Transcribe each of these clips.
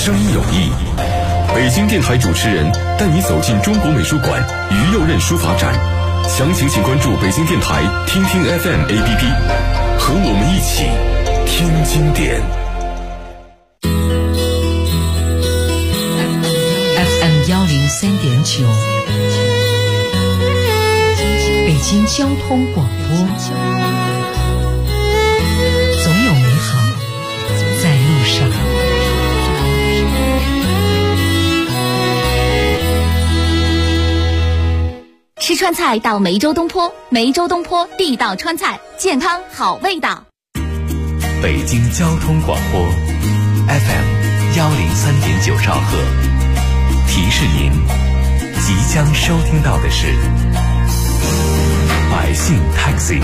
声音有意。北京电台主持人带你走进中国美术馆于右任书法展，详情请关注北京电台听听 FM APP， 和我们一起听经典。 FM 103.9，北京交通广播，总有美好在路上。 吃川菜到梅州东坡，梅州东坡地道川菜，健康好味道。 北京交通广播 FM 103.9兆赫，提示您即将收听到的是百姓 Taxi。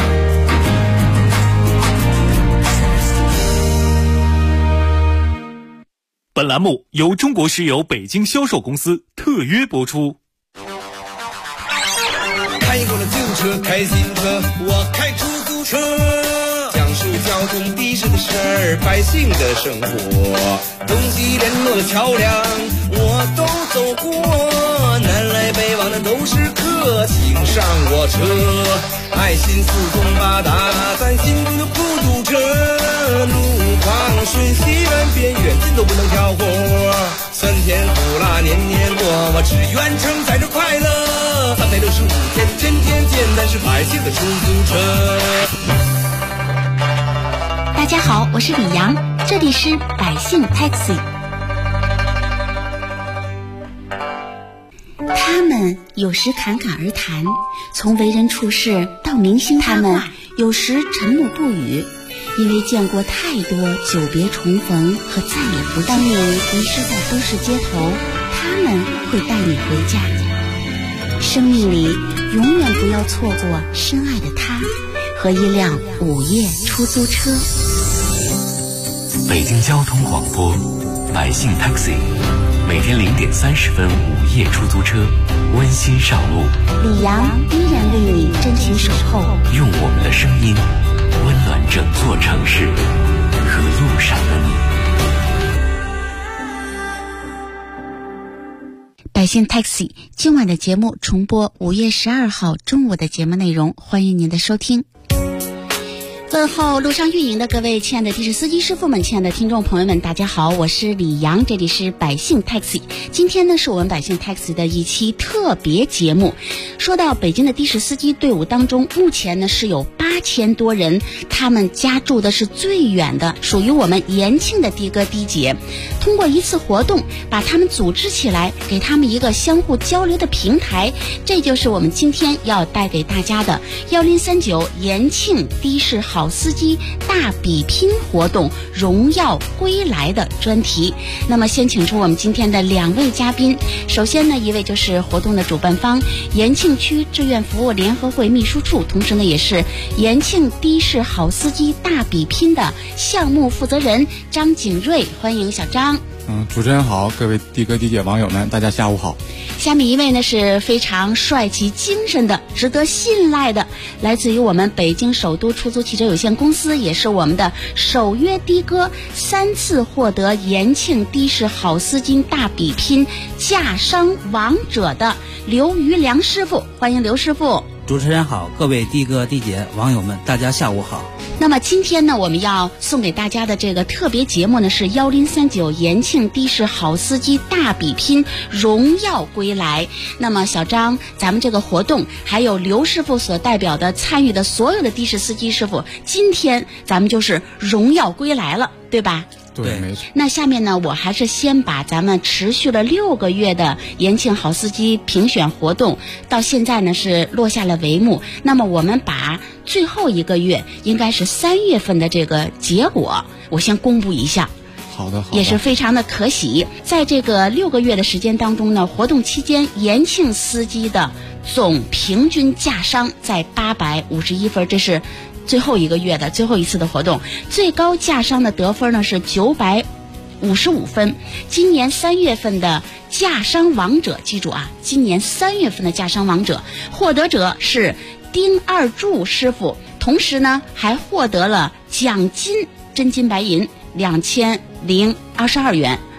本栏目由中国石油北京销售公司特约播出。 开过了旧车，开新车，我开出租车，讲述交通的士的事儿，百姓的生活，东西联络的桥梁我都走过，南来北往的都是客，请上我车，爱心四通八达，咱心中的孤独者，路况瞬息万变，远近都不能挑活，酸甜苦辣年年过，我只愿承载着快乐，365天，天天见，咱是百姓的出租车。 大家好，我是李阳，这里是百姓 Taxi。 他们有时侃侃而谈，从为人处事到明星他们有时沉默不语，因为见过太多久别重逢和再也不当年遗失在都市街头，他们会带你回家。生命里永远不要错过深爱的他和一辆午夜出租车。 北京交通广播百姓 Taxi， 每天0点30分午夜出租车温馨上路， 李阳依然为你真情守候， 用我们的声音温暖整座城市和路上的你。 百姓 Taxi 今晚的节目重播5月12号中午的节目内容，欢迎您的收听。问候路上运营的各位亲爱的的士司机师傅们，亲爱的听众朋友们，大家好，我是李阳，这里是百姓 Taxi。 今天呢是我们百姓 Taxi 的一期特别节目。说到北京的的士司机队伍当中，目前呢是有8000多人，他们家住的是最远的，属于我们延庆的的哥的姐。通过一次活动把他们组织起来，给他们一个相互交流的平台，这就是我们今天要带给大家的1039延庆的士好司机大比拼活动荣耀归来的专题。那么先请出我们今天的2位嘉宾，首先呢一位就是活动的主办方延庆区志愿服务联合会秘书处，同时呢也是延庆的士好司机大比拼的项目负责人张景瑞，欢迎小张。 主持人好，各位的哥的姐网友们，大家下午好。 下面一位呢是非常帅气精神的，值得信赖的，来自于我们北京首都出租汽车有限公司，也是我们的首约的哥，3次获得延庆的士好司机大比拼驾商王者的刘余良师傅，欢迎刘师傅。 主持人好，各位的哥的姐网友们，大家下午好。 那么今天呢，我们要送给大家的这个特别节目呢，是1039延庆的士好司机大比拼荣耀归来。那么小张，咱们这个活动还有刘师傅所代表的参与的所有的的士司机师傅，今天咱们就是荣耀归来了，对吧？ 对，没错。 那下面呢，我还是先把咱们持续了6个月的延庆好司机评选活动，到现在呢是落下了帷幕。那么我们把最后1个月，应该是3月份的这个结果，我先公布一下。 好的， 也是非常的可喜。在这个6个月的时间当中呢，活动期间延庆司机的总平均驾商在851分，这是最后1个月的最后一次的活动，最高驾商的得分呢是955分。今年3月份的驾商王者，记住啊，今年3月份的驾商王者获得者是丁二柱师傅，同时呢还获得了奖金真金白银2022元，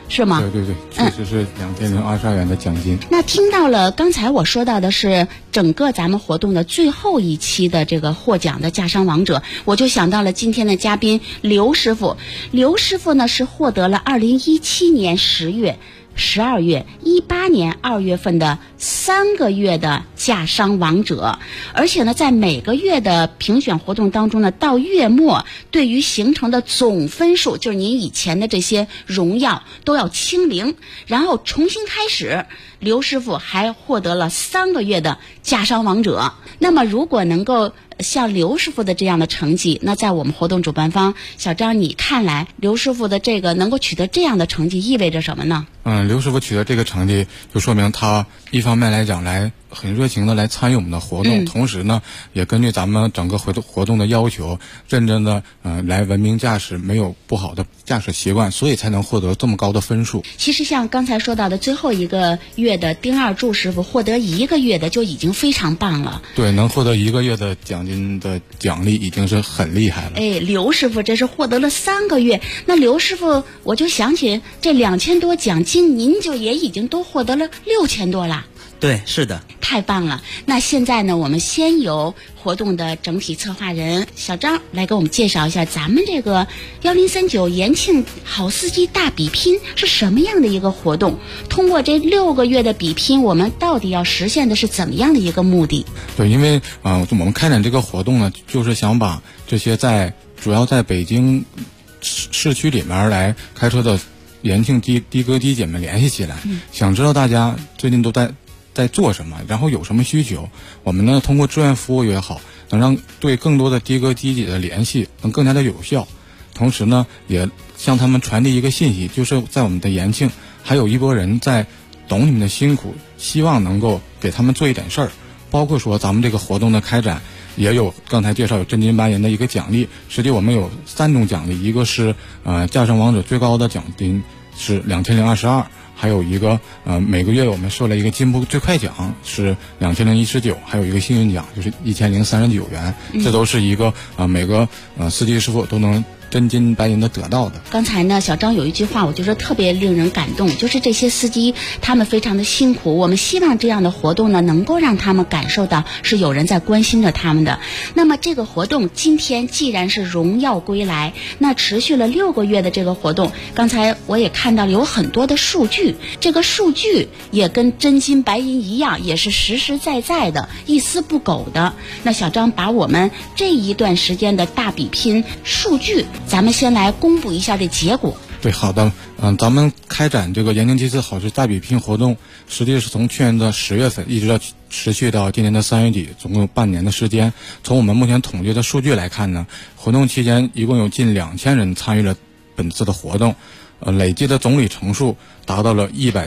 是吗？ 对对对，确实是2022元的奖金。 那听到了刚才我说到的是整个咱们活动的最后一期的这个获奖的驾商王者，我就想到了今天的嘉宾刘师傅。刘师傅呢是获得了2017年10月、12月、18年2月份的3个月的驾商王者，而且呢，在每个月的评选活动当中呢，到月末对于形成的总分数，就是您以前的这些荣耀都要清零，然后重新开始。刘师傅还获得了3个月的驾商王者。那么，如果能够像刘师傅的这样的成绩，那在我们活动主办方小张，你看来刘师傅的这个能够取得这样的成绩意味着什么呢？ 刘师傅取得这个成绩，就说明他一方面来讲很热情的来参与我们的活动，同时呢，也根据咱们整个活动的要求，认真的来文明驾驶，没有不好的驾驶习惯，所以才能获得这么高的分数。 其实像刚才说到的最后一个月的丁二柱师傅获得1个月的就已经非常棒了。 对，能获得1个月的奖金的奖励已经是很厉害了。 刘师傅这是获得了3个月，那刘师傅我就想起这2000多奖金，您就也已经都获得了6000多了。 对，是的， 太棒了。那现在呢，我们先由活动的整体策划人小张来给我们介绍一下咱们这个1039延庆好司机大比拼是什么样的一个活动，通过这6个月的比拼，我们到底要实现的是怎么样的一个目的？ 对，因为我们开展这个活动呢，就是想把这些主要在北京市区里面来开车的延庆的哥的姐们联系起来，想知道大家最近都在做什么，然后有什么需求，我们呢通过志愿服务也好，能让对更多的的哥的姐的联系能更加的有效。同时呢，也向他们传递一个信息，就是在我们的延庆还有一波人在懂你们的辛苦，希望能够给他们做一点事儿。包括说咱们这个活动的开展也有刚才介绍有真金白银的一个奖励，实际我们有3种奖励，一个是驾商王者最高的奖金是2022，还有一个每个月我们设了一个进步最快奖是2019，还有一个幸运奖就是1039元，这都是一个每个司机师傅都能真金白银的得到的。 刚才呢，小张有一句话，我觉得特别令人感动，就是这些司机他们非常的辛苦，我们希望这样的活动呢，能够让他们感受到是有人在关心着他们的。那么这个活动今天既然是荣耀归来，那持续了6个月的这个活动，刚才我也看到了有很多的数据，这个数据也跟真金白银一样，也是实实在在的，一丝不苟的。那小张把我们这一段时间的大比拼数据，咱们先来公布一下这结果。 对，好的，咱们开展这个延庆7次好事大比拼活动，实际是从去年的10月份一直到持续到今年的3月底，总共有半年的时间。从我们目前统计的数据来看呢，活动期间一共有近2000人参与了本次的活动，累计的总里程数达到了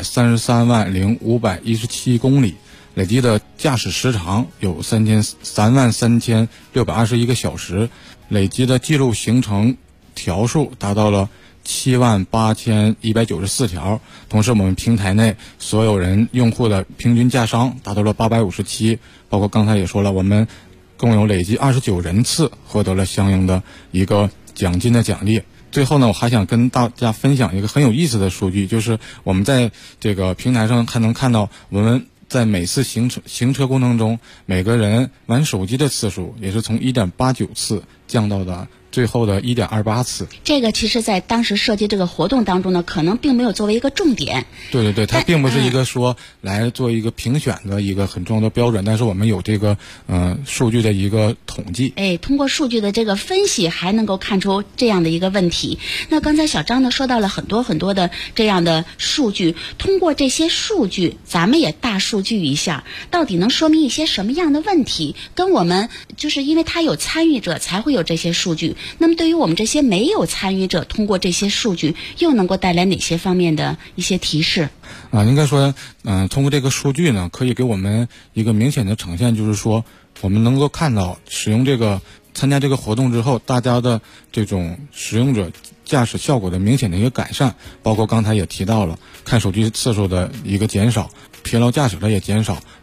133万0517公里，累计的驾驶时长有33621个小时，累计的记录行程条数达到了78194条。同时我们平台内所有人用户的平均驾商达到了857，包括刚才也说了，我们共有累计29人次获得了相应的一个奖金的奖励。最后呢，我还想跟大家分享一个很有意思的数据，就是我们在这个平台上还能看到，我们在每次行车过程中，每个人玩手机的次数也是从1.89次降到的最后的1.28次。 这个其实在当时设计这个活动当中呢，可能并没有作为一个重点。 对对对，它并不是一个说来做一个评选的一个很重要的标准，但是我们有这个数据的一个统计。 通过数据的这个分析，还能够看出这样的一个问题。那刚才小张呢说到了很多很多的这样的数据，通过这些数据，咱们也大数据一下，到底能说明一些什么样的问题？跟我们就是因为他有参与者才会有这些数据。那么对于我们这些没有参与者，通过这些数据又能够带来哪些方面的一些提示？ 应该说通过这个数据呢，可以给我们一个明显的呈现，就是说我们能够看到参加这个活动之后，大家的这种使用者驾驶效果的明显的一个改善，包括刚才也提到了看手机次数的一个减少，疲劳驾驶的也减少，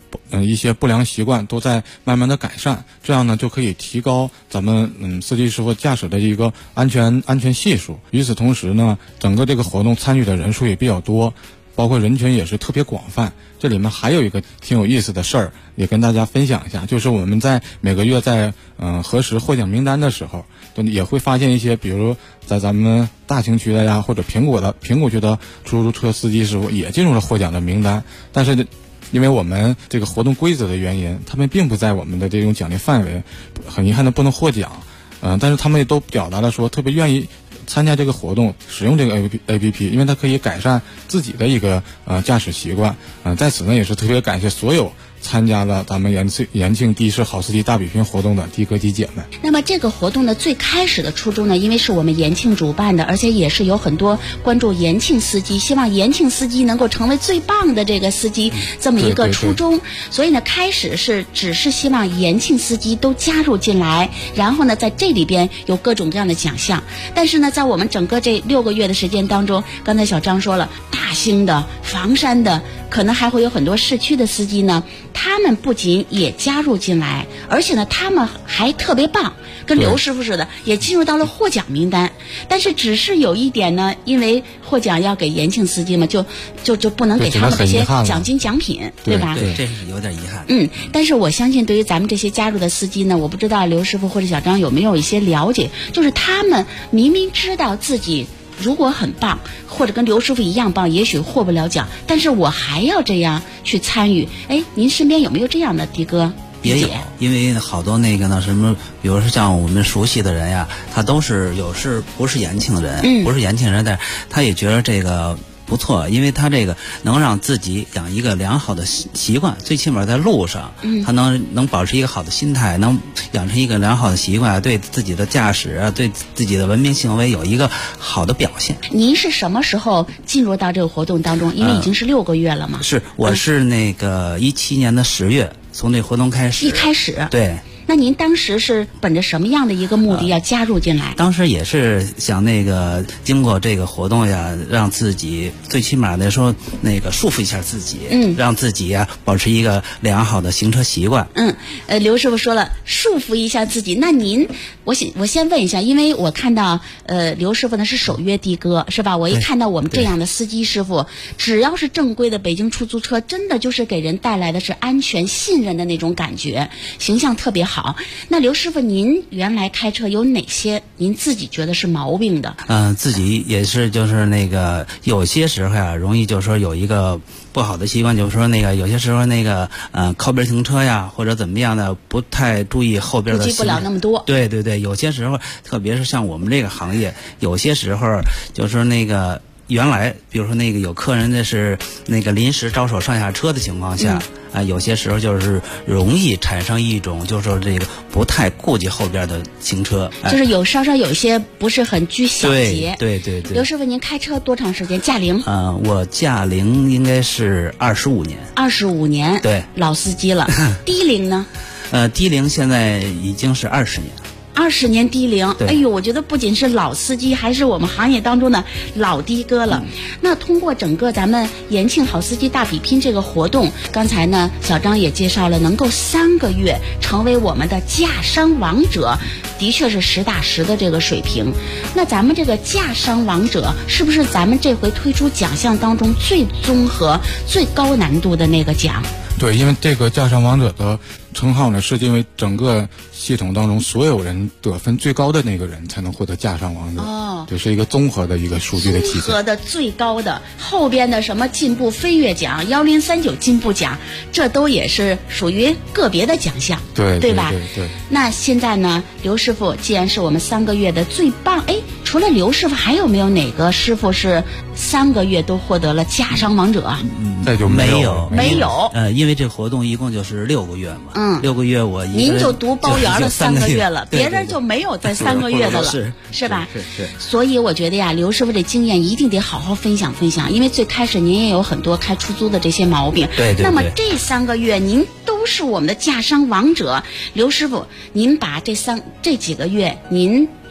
一些不良习惯都在慢慢的改善，这样呢就可以提高咱们司机师傅驾驶的一个安全系数。与此同时呢，整个这个活动参与的人数也比较多，包括人群也是特别广泛。这里面还有一个挺有意思的事儿，也跟大家分享一下，就是我们在每个月在核实获奖名单的时候，也会发现一些，比如在咱们大兴区的呀，或者苹果区的出租车司机师傅也进入了获奖的名单，但是因为我们这个活动规则的原因，他们并不在我们的这种奖励范围，很遗憾的不能获奖。但是他们也都表达了说特别愿意参加这个活动，使用这个 APP， 因为它可以改善自己的一个驾驶习惯。在此呢也是特别感谢所有参加了咱们延庆的士好司机大比拼活动的的哥的姐们。 那么这个活动的最开始的初衷呢，因为是我们延庆主办的，而且也是有很多关注延庆司机，希望延庆司机能够成为最棒的这个司机，这么一个初衷。所以呢，开始只是希望延庆司机都加入进来，然后呢，在这里边有各种各样的奖项。但是呢，在我们整个这6个月的时间当中，刚才小张说了，大兴的、房山的，可能还会有很多市区的司机呢，他们不仅也加入进来，而且呢，他们还特别棒，跟刘师傅似的，也进入到了获奖名单。但是只是有一点呢，因为获奖要给延庆司机嘛，就不能给他们这些奖金奖品，对吧？ 对，这是有点遗憾。 但是我相信对于咱们这些加入的司机呢，我不知道刘师傅或者小张有没有一些了解，就是他们明明知道自己如果很棒，或者跟刘师傅一样棒，也许获不了奖，但是我还要这样去参与。哎，您身边有没有这样的的哥？ 也有，因为好多那个呢什么，比如说像我们熟悉的人呀，他都是不是延庆人，不是延庆人，但是他也觉得这个不错，因为他这个能让自己养一个良好的习惯，最起码在路上，他能保持一个好的心态，能养成一个良好的习惯，对自己的驾驶啊，对自己的文明行为有一个好的表现。 您是什么时候进入到这个活动当中？因为已经是6个月了嘛。 我是那个17年的10月从这活动开始。 一开始。 对。 那您当时是本着什么样的一个目的要加入进来？ 当时也是想那个经过这个活动呀，让自己最起码的说那个束缚一下自己，让自己呀保持一个良好的行车习惯。 刘师傅说了束缚一下自己，那您我先问一下，因为我看到刘师傅呢是首约的哥是吧？我一看到我们这样的司机师傅，只要是正规的北京出租车，真的就是给人带来的是安全信任的那种感觉，形象特别好。那刘师傅，您原来开车有哪些您自己觉得是毛病的？ 自己也是，就是那个有些时候呀，容易就是说有一个不好的习惯，就是说那个有些时候那个靠边停车呀，或者怎么样的，不太注意后边的。 顾及不了那么多。 对对对，有些时候，特别是像我们这个行业，有些时候就是说那个。原来比如说那个有客人的是那个临时招手上下车的情况下，有些时候就是容易产生一种就是说这个不太顾及后边的行车， 就是稍稍有一些不是很拘小节。 对。 刘师傅，您开车多长时间？驾龄？ 我驾龄应该是25年。 25年， 对， 老司机了。低龄呢？ 低龄现在已经是20年。 20年低龄，哎呦，我觉得不仅是老司机，还是我们行业当中的老的哥了。那通过整个咱们延庆好司机大比拼这个活动，刚才呢小张也介绍了，能够3个月成为我们的驾商王者，的确是实打实的这个水平。那咱们这个驾商王者是不是咱们这回推出奖项当中最综合、最高难度的那个奖？ 对，因为这个驾商王者的称号呢，是因为整个系统当中所有人得分最高的那个人才能获得驾商王者。这是一个综合的一个数据的体现。综合的最高的，后边的什么进步飞跃奖、1039进步奖，这都也是属于个别的奖项，对吧？ 对。 那现在呢，刘师傅既然是我们3个月的最棒，除了刘师傅，还有没有哪个师傅是3个月都获得了驾商王者？ 那就没有。 因为这活动一共就是6个月嘛。6个月您就读包圆了3个月了，别人就没有在3个月的了，是吧？ 是。 所以我觉得呀，刘师傅这经验一定得好好分享分享，因为最开始您也有很多开出租的这些毛病。 对。 那么这3个月您都是我们的驾商王者，刘师傅，您把这几个月您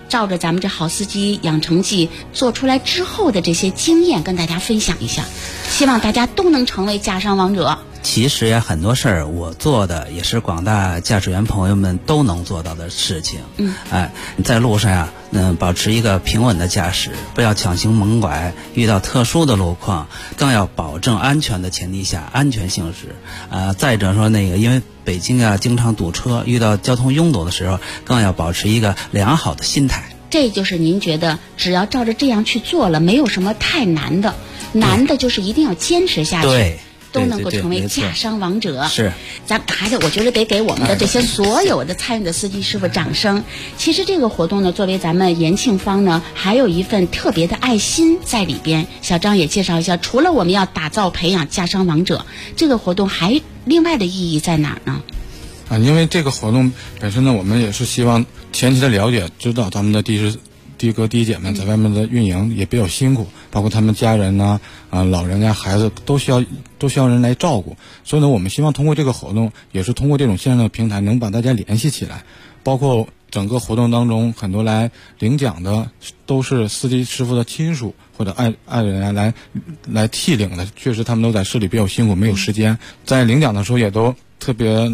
照着咱们这好司机养成记做出来之后的这些经验跟大家分享一下，希望大家都能成为驾商王者。 其实呀，很多事儿我做的也是广大驾驶员朋友们都能做到的事情。在路上呀，保持一个平稳的驾驶，不要强行猛拐，遇到特殊的路况，更要保证安全的前提下安全行驶。再者说因为北京啊经常堵车，遇到交通拥堵的时候，更要保持一个良好的心态。 这就是您觉得只要照着这样去做了，没有什么太难的，难的就是一定要坚持下去。 对。 都能够成为驾商王者。 是， 咱还得，我觉得得给我们的这些所有的参与的司机师傅掌声。其实这个活动呢，作为咱们延庆方呢，还有一份特别的爱心在里边。小张也介绍一下，除了我们要打造培养驾商王者，这个活动还另外的意义在哪儿呢？ 因为这个活动本身呢，我们也是希望前期的了解，知道咱们的的哥的姐们在外面的运营也比较辛苦，包括他们家人呐、老人呀、孩子都需要人来照顾，所以呢，我们希望通过这个活动，也是通过这种线上的平台，能把大家联系起来。包括整个活动当中，很多来领奖的都是司机师傅的亲属或者爱人来替领的，确实他们都在市里比较辛苦，没有时间。在领奖的时候，也都特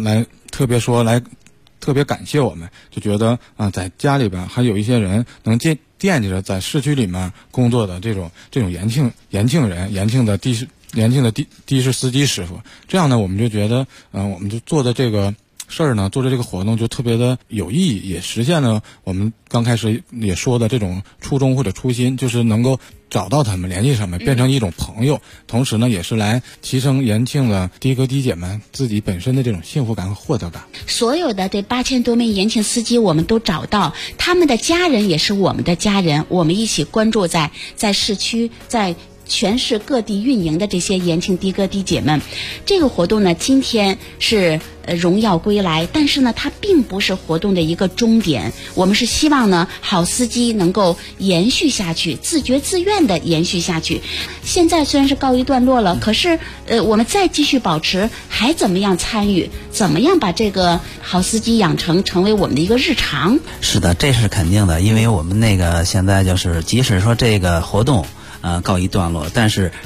别感谢我们，就觉得在家里边还有一些人能惦记着在市区里面工作的这种延庆人，延庆的的士司机师傅。这样呢，我们就觉得我们就做的这个事儿呢，做的这个活动就特别的有意义，也实现了我们刚开始也说的这种初衷或者初心，就是能够找到他们，联系上面，变成一种朋友，同时呢，也是来提升延庆的的哥的姐们自己本身的这种幸福感和获得感。 所有的这8000多名延庆司机，我们都找到，他们的家人也是我们的家人，我们一起关注在市区，在全市各地运营的这些延庆的哥的姐们。这个活动呢，今天是荣耀归来，但是呢，它并不是活动的一个终点。我们是希望呢，好司机能够延续下去，自觉自愿的延续下去。现在虽然是告一段落了，可是我们再继续保持，还怎么样参与？怎么样把这个好司机养成为我们的一个日常？ 是的，这是肯定的，因为我们现在就是即使说这个活动告一段落，但是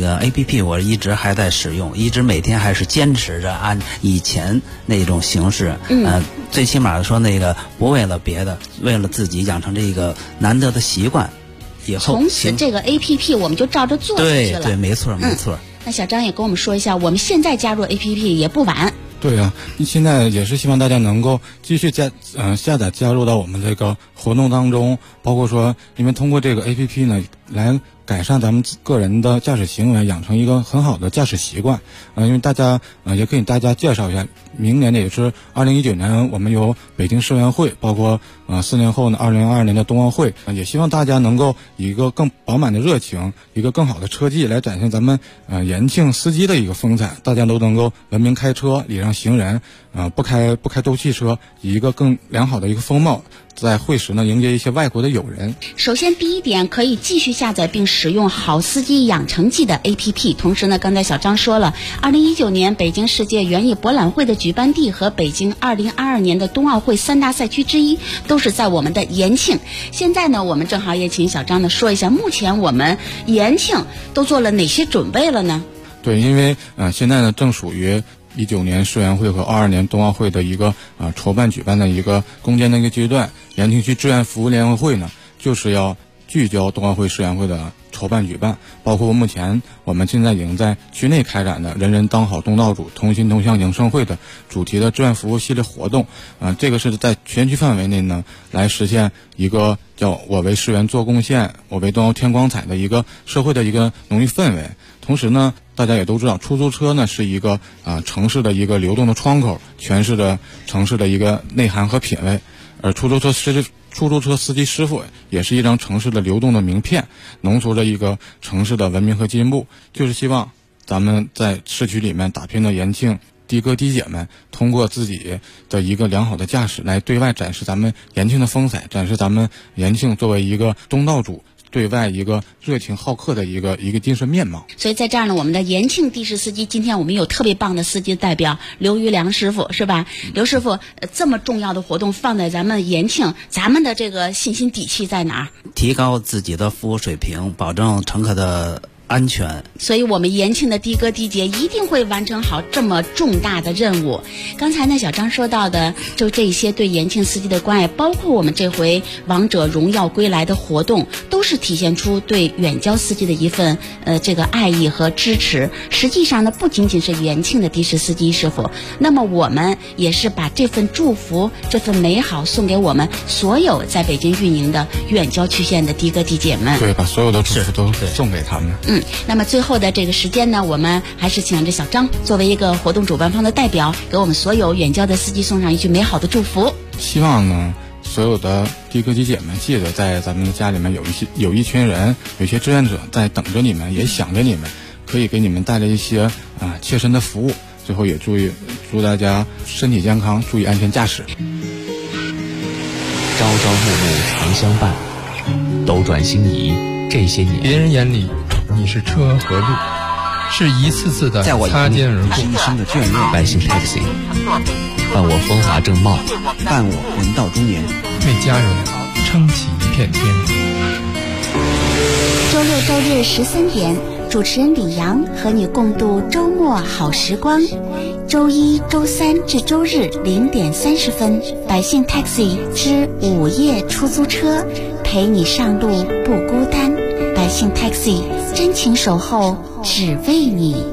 APP 我一直还在使用，一直每天还是坚持着按以前那种形式，最起码说不为了别的，为了自己养成这个难得的习惯，以后从此这个 APP 我们就照着做下去了。 对，没错。 那小张也跟我们说一下，我们现在加入 APP 也不晚。 对啊，现在也是希望大家能够继续下载加入到我们这个活动当中，包括说因为通过这个 APP 呢，来改善咱们个人的驾驶行为，养成一个很好的驾驶习惯。因为大家也给大家介绍一下，明年的也是2019年，我们有北京世园会，包括4年后呢2022年的冬奥会，也希望大家能够以一个更饱满的热情，一个更好的车技来展现咱们延庆司机的一个风采，大家都能够文明开车，礼让行人，不开斗气车，以一个更良好的一个风貌，在会时呢迎接一些外国的友人。 首先第一点，可以继续下载并使用好司机养成记的 APP。同时呢，刚才小张说了，2019年北京世界园艺博览会的举办地和北京2022年的冬奥会3大赛区之一都是在我们的延庆。现在呢，我们正好也请小张呢说一下，目前我们延庆都做了哪些准备了呢？ 对，因为现在呢正属于19年世园会和22年冬奥会的一个筹办举办的一个攻坚的一个阶段。延庆区志愿服务联合会呢，就是要聚焦冬奥会世园会的筹办举办，包括目前我们现在已经在区内开展的人人当好东道主同心同向迎盛会的主题的志愿服务系列活动。这个是在全区范围内呢，来实现一个叫我为世园做贡献，我为冬奥添光彩的一个社会的一个浓郁氛围。同时呢，大家也都知道，出租车呢是一个城市的一个流动的窗口，诠释着城市的一个内涵和品味。而出租车司机师傅也是一张城市的流动的名片，浓缩着一个城市的文明和进步。就是希望咱们在市区里面打拼的延庆的哥的姐们，通过自己的一个良好的驾驶，来对外展示咱们延庆的风采，展示咱们延庆作为一个东道主对外一个热情好客的一个精神面貌。 所以在这儿呢，我们的延庆的士司机，今天我们有特别棒的司机代表刘于良师傅，是吧？刘师傅，这么重要的活动放在咱们延庆，咱们的这个信心底气在哪儿？ 提高自己的服务水平，保证乘客的安全。 所以我们延庆的的哥的姐一定会完成好这么重大的任务。刚才呢，小张说到的就这些对延庆司机的关爱，包括我们这回王者荣耀归来的活动，都是体现出对远郊司机的一份这个爱意和支持。实际上呢，不仅仅是延庆的的士司机师傅，那么我们也是把这份祝福、这份美好送给我们所有在北京运营的远郊区县的的哥的姐们。 对，把所有的祝福都送给他们。 那么最后的这个时间呢，我们还是请着小张作为一个活动主办方的代表，给我们所有远郊的司机送上一句美好的祝福。 希望呢，所有的的哥的姐们记得，在咱们的家里面有一群人，有一些志愿者在等着你们，也想着你们，可以给你们带来一些切身的服务。最后也祝大家身体健康，注意安全驾驶。 朝朝暮暮常相伴，斗转星移这些年， 别人眼里你是车和路，是一次次的擦肩而过， 一生的眷恋。 百姓 taxi， 伴我风华正茂， 伴我人到中年， 为家人撑起一片天。 周六周日13点，主持人李阳和你共度周末好时光。周一、周三至周日0点30分，百姓 taxi 之午夜出租车，陪你上路不孤单。百姓 taxi 真情守候，只为你。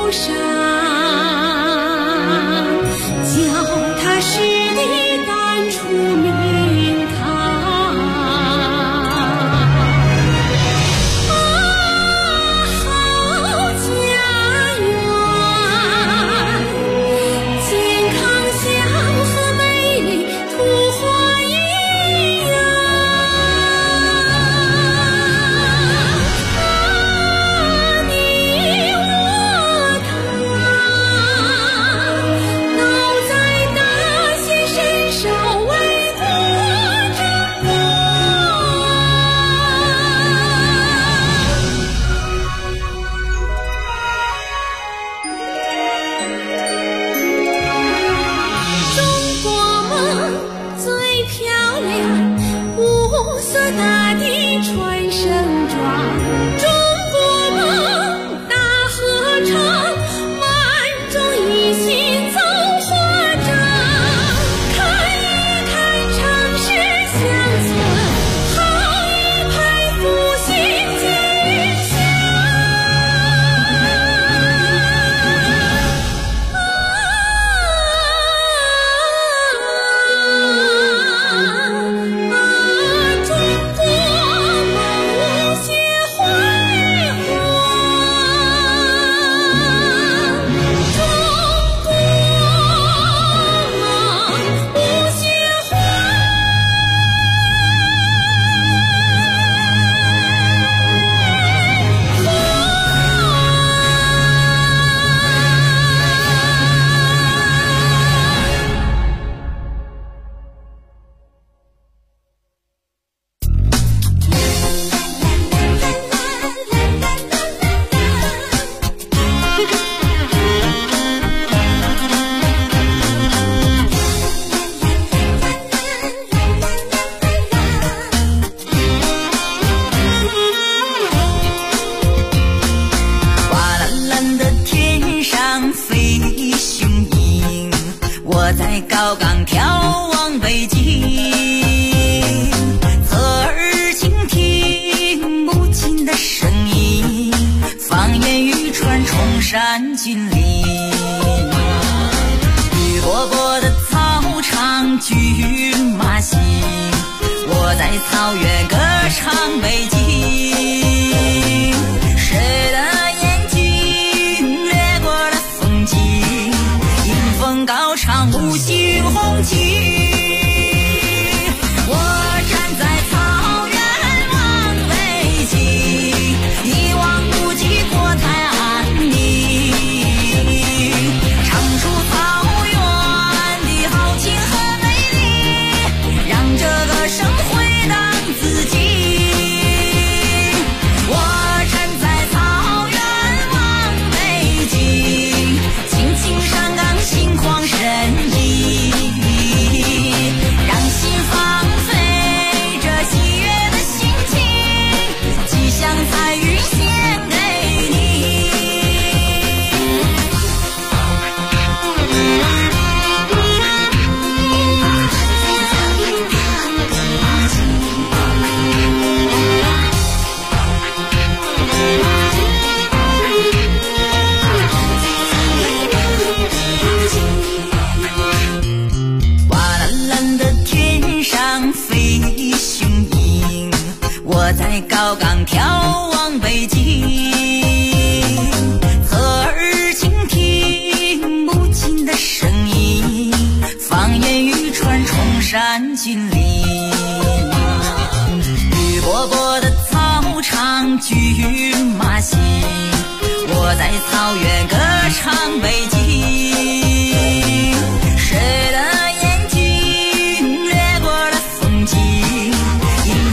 高岗眺望北京，侧耳倾听母亲的声音，方言语传崇山峻岭。绿波波的草场骏马行，我在草原歌唱北京。谁的眼睛掠过了风景，迎风高唱五星红旗。我站在草原望北京，一望无际国泰安宁，唱出草原的豪情和美丽，让这个声回荡自己。我站在草原望北京，轻轻上岗心旷神怡，让心放飞这喜悦的心情，吉祥彩云献给你。瓦蓝蓝的天上飞雄鹰，我在高岗眺望北京，侧耳倾听母亲的声音，方言语传崇山峻岭。绿波波的草场骏马行，我在草原歌唱北京。